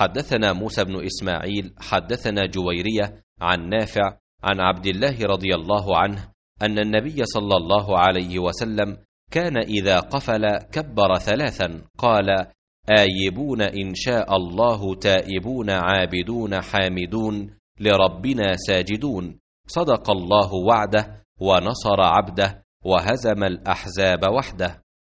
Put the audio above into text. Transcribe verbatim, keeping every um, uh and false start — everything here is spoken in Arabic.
حدثنا موسى بن إسماعيل حدثنا جويرية عن نافع عن عبد الله رضي الله عنه أن النبي صلى الله عليه وسلم كان إذا قفل كبر ثلاثا قال: آيبون إن شاء الله، تائبون عابدون حامدون، لربنا ساجدون، صدق الله وعده ونصر عبده وهزم الأحزاب وحده.